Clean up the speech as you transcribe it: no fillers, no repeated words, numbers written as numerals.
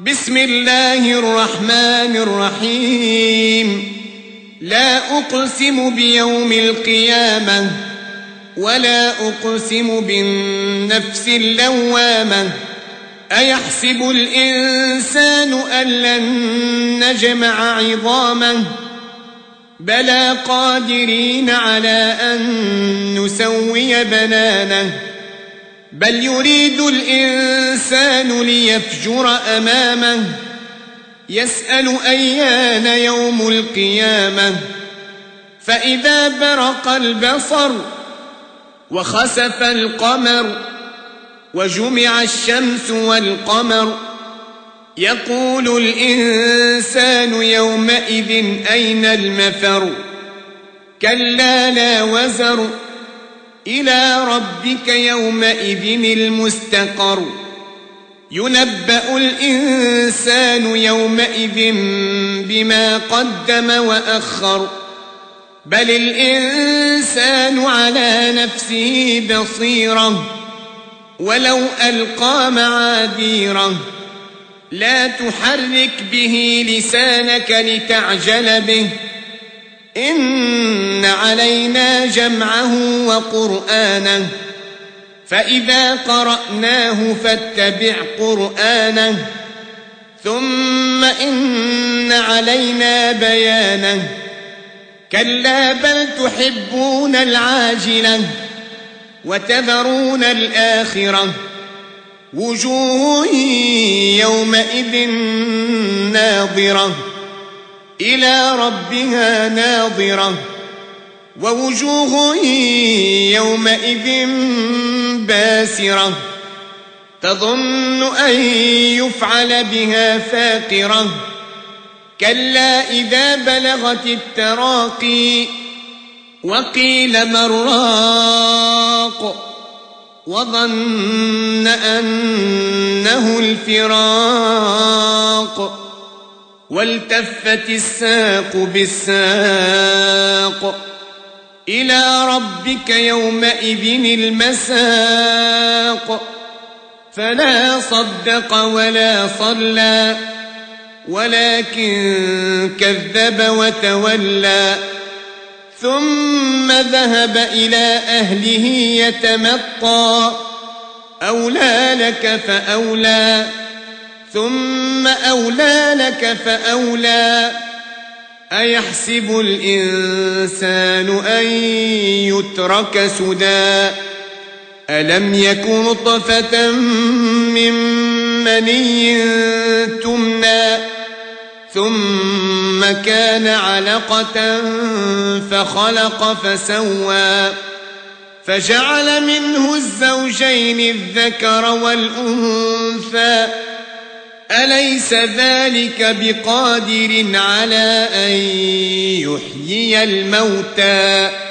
بسم الله الرحمن الرحيم. لا أقسم بيوم القيامة ولا أقسم بالنفس اللوامة. أيحسب الإنسان أن لن نجمع عظامه بلى قادرين على أن نسوي بنانه بل يريد الإنسان ليفجر أمامه يسأل أيان يوم القيامة فإذا برق البصر وخسف القمر وجمع الشمس والقمر يقول الإنسان يومئذ أين المفر كلا لا وزر إلى ربك يومئذ المستقر ينبأ الإنسان يومئذ بما قدم وأخر بل الإنسان على نفسه بصيرة ولو ألقى معاذيره لا تحرك به لسانك لتعجل به إن علينا جمعه وقرآنه فإذا قرأناه فاتبع قرآنه ثم إن علينا بيانه كلا بل تحبون العاجلة وتذرون الآخرة وجوه يومئذ ناظرة إلى ربها ناظرة ووجوه يومئذ باسرة تظن أن يفعل بها فاقرة كلا إذا بلغت التراقي وقيل من راق وظن أنه الفراق والتفت الساق بالساق إلى ربك يومئذ المساق فلا صدق ولا صلى ولكن كذب وتولى ثم ذهب إلى أهله يتمطى أولى لك فأولى ثم أولى لك فأولى أيحسب الإنسان أن يترك سدى ألم يك نطفة من مني تمنى ثم كان علقة فخلق فسوى فجعل منه الزوجين الذكر والأنثى أليس ذلك بقادر على أن يحيي الموتى